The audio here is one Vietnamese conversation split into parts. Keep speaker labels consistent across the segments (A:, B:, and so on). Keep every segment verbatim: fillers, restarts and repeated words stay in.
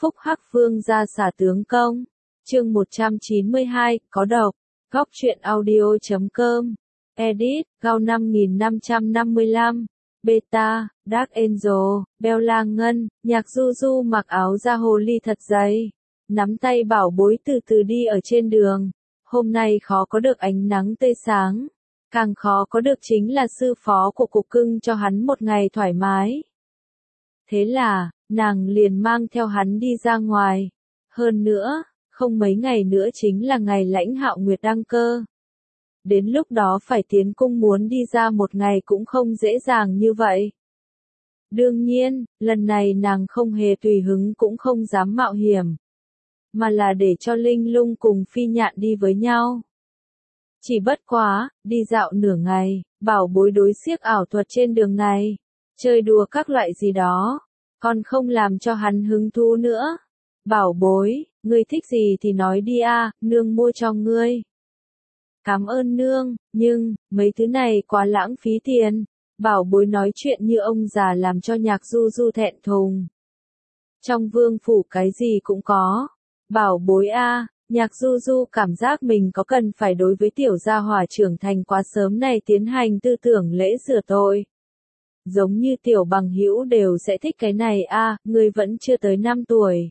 A: Phúc Hắc Vương ra xả tướng công. Chương một trăm chín mươi hai, có độc. Góc truyện audio chấm com. Edit, Gao năm nghìn năm trăm năm mươi lăm. Beta, Dark Angel, Bella Ngân, Nhạc Du Du mặc áo da hồ ly thật dày. Nắm tay bảo bối từ từ đi ở trên đường. Hôm nay khó có được ánh nắng tươi sáng. Càng khó có được chính là sư phó của cục cưng cho hắn một ngày thoải mái. Thế là, nàng liền mang theo hắn đi ra ngoài. Hơn nữa, không mấy ngày nữa chính là ngày Lãnh Hạo Nguyệt đăng cơ. Đến lúc đó phải tiến cung muốn đi ra một ngày cũng không dễ dàng như vậy. Đương nhiên, lần này nàng không hề tùy hứng cũng không dám mạo hiểm. Mà là để cho Linh Lung cùng Phi Nhạn đi với nhau. Chỉ bất quá, đi dạo nửa ngày, bảo bối đối xiếc ảo thuật trên đường này. Chơi đùa các loại gì đó, còn không làm cho hắn hứng thú nữa. Bảo bối, ngươi thích gì thì nói đi a, nương mua cho ngươi. Cảm ơn nương, nhưng, mấy thứ này quá lãng phí tiền. Bảo bối nói chuyện như ông già làm cho Nhạc Du Du thẹn thùng. Trong vương phủ cái gì cũng có. Bảo bối a, Nhạc Du Du cảm giác mình có cần phải đối với tiểu gia hỏa trưởng thành quá sớm này tiến hành tư tưởng lễ rửa tội. Giống như tiểu bằng hữu đều sẽ thích cái này a, à, ngươi vẫn chưa tới năm tuổi.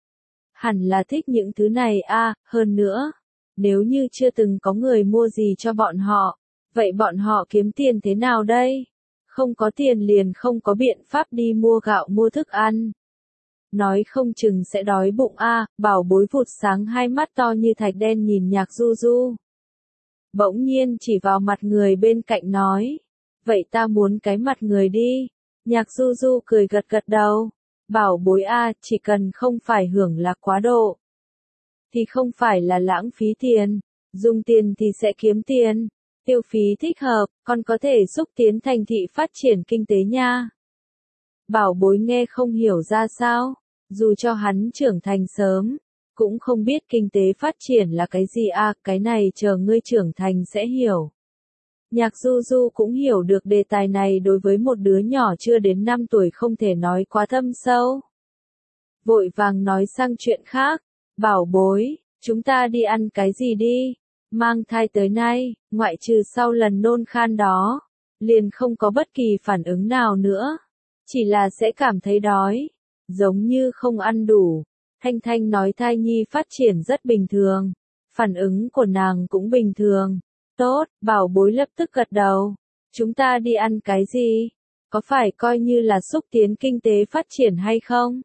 A: Hẳn là thích những thứ này a, à, hơn nữa. Nếu như chưa từng có người mua gì cho bọn họ, vậy bọn họ kiếm tiền thế nào đây? Không có tiền liền không có biện pháp đi mua gạo mua thức ăn. Nói không chừng sẽ đói bụng a, à, bảo bối vụt sáng hai mắt to như thạch đen nhìn Nhạc Du Du. Bỗng nhiên chỉ vào mặt người bên cạnh nói. Vậy ta muốn cái mặt người đi. Nhạc Du Du cười gật gật đầu. Bảo bối a, à, chỉ cần không phải hưởng lạc quá độ. Thì không phải là lãng phí tiền. Dùng tiền thì sẽ kiếm tiền. Tiêu phí thích hợp, còn có thể xúc tiến thành thị phát triển kinh tế nha. Bảo bối nghe không hiểu ra sao. Dù cho hắn trưởng thành sớm, cũng không biết kinh tế phát triển là cái gì à, cái này chờ ngươi trưởng thành sẽ hiểu. Nhạc Du Du cũng hiểu được đề tài này đối với một đứa nhỏ chưa đến năm tuổi không thể nói quá thâm sâu. Vội vàng nói sang chuyện khác, bảo bối, chúng ta đi ăn cái gì đi, mang thai tới nay, ngoại trừ sau lần nôn khan đó, liền không có bất kỳ phản ứng nào nữa, chỉ là sẽ cảm thấy đói, giống như không ăn đủ. Thanh Thanh nói thai nhi phát triển rất bình thường, phản ứng của nàng cũng bình thường. Tốt, bảo bối lập tức gật đầu. Chúng ta đi ăn cái gì? Có phải coi như là xúc tiến kinh tế phát triển hay không?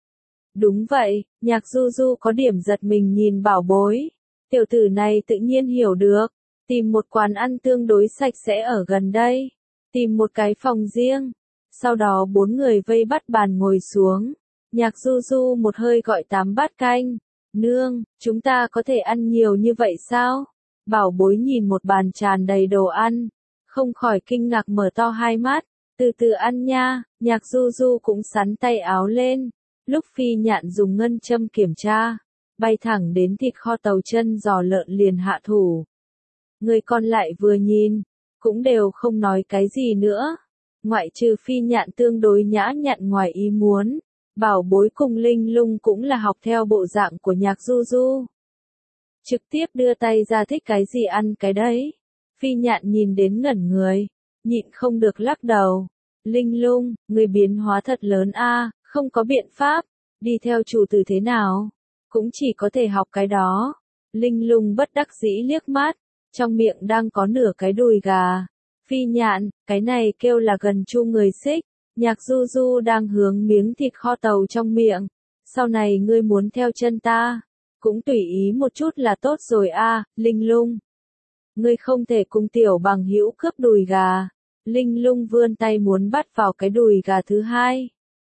A: Đúng vậy, Nhạc Du Du có điểm giật mình nhìn bảo bối. Tiểu tử này tự nhiên hiểu được. Tìm một quán ăn tương đối sạch sẽ ở gần đây. Tìm một cái phòng riêng. Sau đó bốn người vây bắt bàn ngồi xuống. Nhạc Du Du một hơi gọi tám bát canh. Nương, chúng ta có thể ăn nhiều như vậy sao? Bảo bối nhìn một bàn tràn đầy đồ ăn, không khỏi kinh ngạc mở to hai mắt, từ từ ăn nha. Nhạc Du Du cũng sắn tay áo lên, lúc Phi Nhạn dùng ngân châm kiểm tra, bay thẳng đến thịt kho tàu chân giò lợn liền hạ thủ. Người còn lại vừa nhìn, cũng đều không nói cái gì nữa, ngoại trừ Phi Nhạn tương đối nhã nhặn ngoài ý muốn, bảo bối cùng Linh Lung cũng là học theo bộ dạng của Nhạc Du Du. Trực tiếp đưa tay ra thích cái gì ăn cái đấy. Phi Nhạn nhìn đến ngẩn người, nhịn không được lắc đầu. Linh Lung, người biến hóa thật lớn a, à, không có biện pháp, đi theo chủ tử thế nào, cũng chỉ có thể học cái đó. Linh Lung bất đắc dĩ liếc mắt, trong miệng đang có nửa cái đùi gà. Phi Nhạn, cái này kêu là gần chu người xích. Nhạc Du Du đang hướng miếng thịt kho tàu trong miệng. Sau này ngươi muốn theo chân ta, cũng tùy ý một chút là tốt rồi a, à, Linh Lung. Ngươi không thể cùng tiểu bằng hữu cướp đùi gà. Linh Lung vươn tay muốn bắt vào cái đùi gà thứ hai.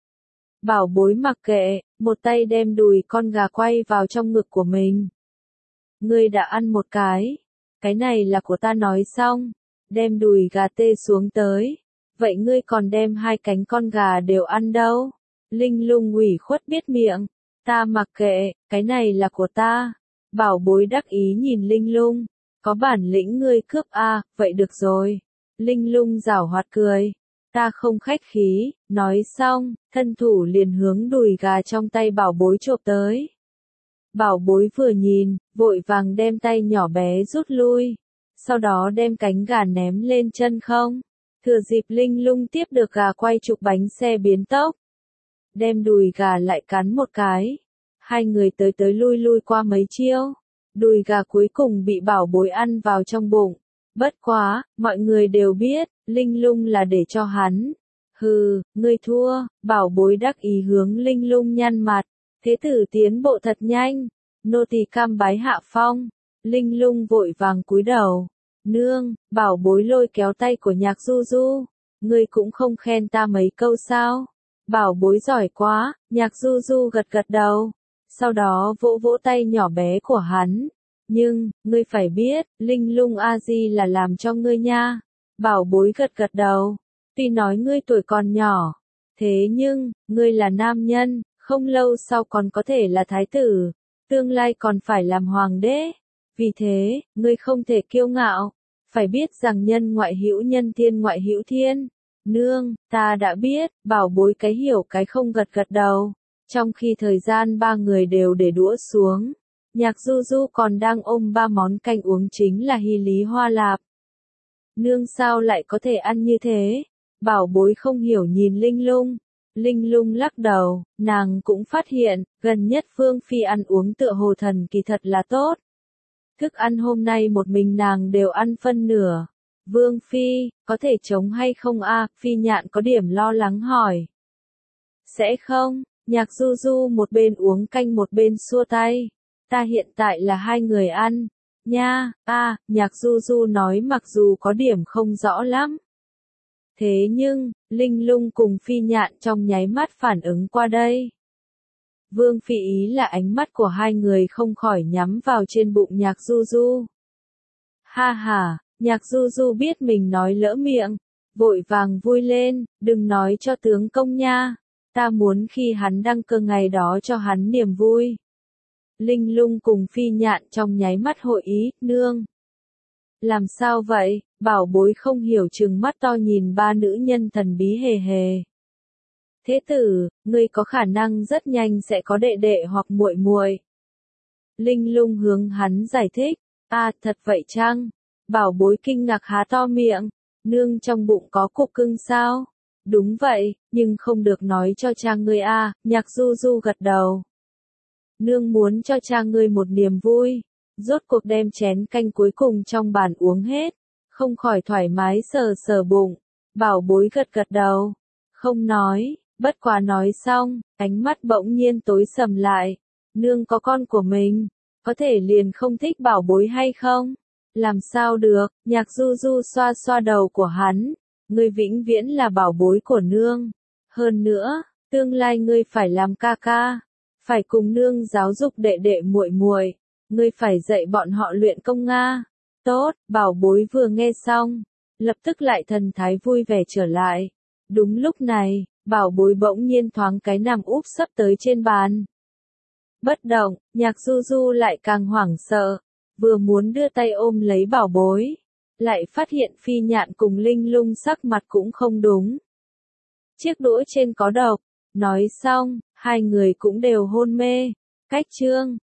A: Bảo bối mặc kệ, một tay đem đùi con gà quay vào trong ngực của mình. Ngươi đã ăn một cái, cái này là của ta nói xong, đem đùi gà tê xuống tới. Vậy ngươi còn đem hai cánh con gà đều ăn đâu? Linh Lung ủy khuất biết miệng. Ta mặc kệ, cái này là của ta. Bảo bối đắc ý nhìn Linh Lung. Có bản lĩnh ngươi cướp a, à, vậy được rồi. Linh Lung giảo hoạt cười. ta không khách khí, nói xong, thân thủ liền hướng đùi gà trong tay bảo bối chộp tới. Bảo bối vừa nhìn, vội vàng đem tay nhỏ bé rút lui, sau đó đem cánh gà ném lên chân không. Thừa dịp Linh Lung tiếp được gà quay chụp bánh xe biến tốc, đem đùi gà lại cắn một cái. Hai người tới tới lui lui qua mấy chiêu, đùi gà cuối cùng bị bảo bối ăn vào trong bụng. Bất quá, mọi người đều biết, Linh Lung là để cho hắn. Hừ, ngươi thua, bảo bối đắc ý hướng Linh Lung nhăn mặt. Thế tử tiến bộ thật nhanh, nô tỳ cam bái hạ phong. Linh Lung vội vàng cúi đầu. Nương, bảo bối lôi kéo tay của Nhạc Du Du. Ngươi cũng không khen ta mấy câu sao? Bảo bối giỏi quá, Nhạc Du Du gật gật đầu. Sau đó vỗ vỗ tay nhỏ bé của hắn. Nhưng, ngươi phải biết, Linh Lung a di là làm cho ngươi nha. Bảo bối gật gật đầu. Tuy nói ngươi tuổi còn nhỏ, thế nhưng, ngươi là nam nhân, không lâu sau còn có thể là thái tử, tương lai còn phải làm hoàng đế. Vì thế, ngươi không thể kiêu ngạo, phải biết rằng nhân ngoại hữu nhân thiên ngoại hữu thiên. Nương, ta đã biết, bảo bối cái hiểu cái không gật gật đầu. Trong khi thời gian ba người đều để đũa xuống, Nhạc Du Du còn đang ôm ba món canh uống chính là hy lý hoa lạp. Nương sao lại có thể ăn như thế? Bảo bối không hiểu nhìn Linh Lung. Linh Lung lắc đầu, nàng cũng phát hiện, gần nhất Vương Phi ăn uống tựa hồ thần kỳ thật là tốt. Thức ăn hôm nay một mình nàng đều ăn phân nửa. Vương Phi, có thể chống hay không a? Phi Nhạn có điểm lo lắng hỏi. Sẽ không, Nhạc Du Du một bên uống canh một bên xua tay. Ta hiện tại là hai người ăn. Nha, a, Nhạc Du Du nói mặc dù có điểm không rõ lắm. Thế nhưng, Linh Lung cùng Phi Nhạn trong nháy mắt phản ứng qua đây. Vương Phi ý là ánh mắt của hai người không khỏi nhắm vào trên bụng Nhạc Du Du. Ha ha, Nhạc Du Du biết mình nói lỡ miệng, vội vàng vui lên, đừng nói cho tướng công nha, ta muốn khi hắn đăng cơ ngày đó cho hắn niềm vui. Linh Lung cùng Phi Nhạn trong nháy mắt hội ý, nương. Làm sao vậy? Bảo bối không hiểu trừng mắt to nhìn ba nữ nhân thần bí hề hề. Thế tử, ngươi có khả năng rất nhanh sẽ có đệ đệ hoặc muội muội. Linh Lung hướng hắn giải thích. À, thật vậy chăng? Bảo bối kinh ngạc há to miệng. Nương trong bụng có cục cưng sao? Đúng vậy, nhưng không được nói cho cha ngươi a. Nhạc Du Du gật đầu. Nương muốn cho cha ngươi một niềm vui. Rốt cuộc đem chén canh cuối cùng trong bàn uống hết. Không khỏi thoải mái sờ sờ bụng. Bảo bối gật gật đầu. Không nói, bất quá nói xong, ánh mắt bỗng nhiên tối sầm lại. Nương có con của mình, có thể liền không thích bảo bối hay không? Làm sao được? Nhạc Du Du xoa xoa đầu của hắn. Ngươi vĩnh viễn là bảo bối của nương. Hơn nữa, tương lai ngươi phải làm ca ca, phải cùng nương giáo dục đệ đệ muội muội, ngươi phải dạy bọn họ luyện công Nga. Tốt, bảo bối vừa nghe xong, lập tức lại thần thái vui vẻ trở lại. Đúng lúc này, bảo bối bỗng nhiên thoáng cái nằm úp sấp tới trên bàn. Bất động, Nhạc Du Du lại càng hoảng sợ, vừa muốn đưa tay ôm lấy bảo bối, lại phát hiện Phi Nhạn cùng Linh Lung sắc mặt cũng không đúng. Chiếc đũa trên có độc, nói xong, hai người cũng đều hôn mê. Cách chương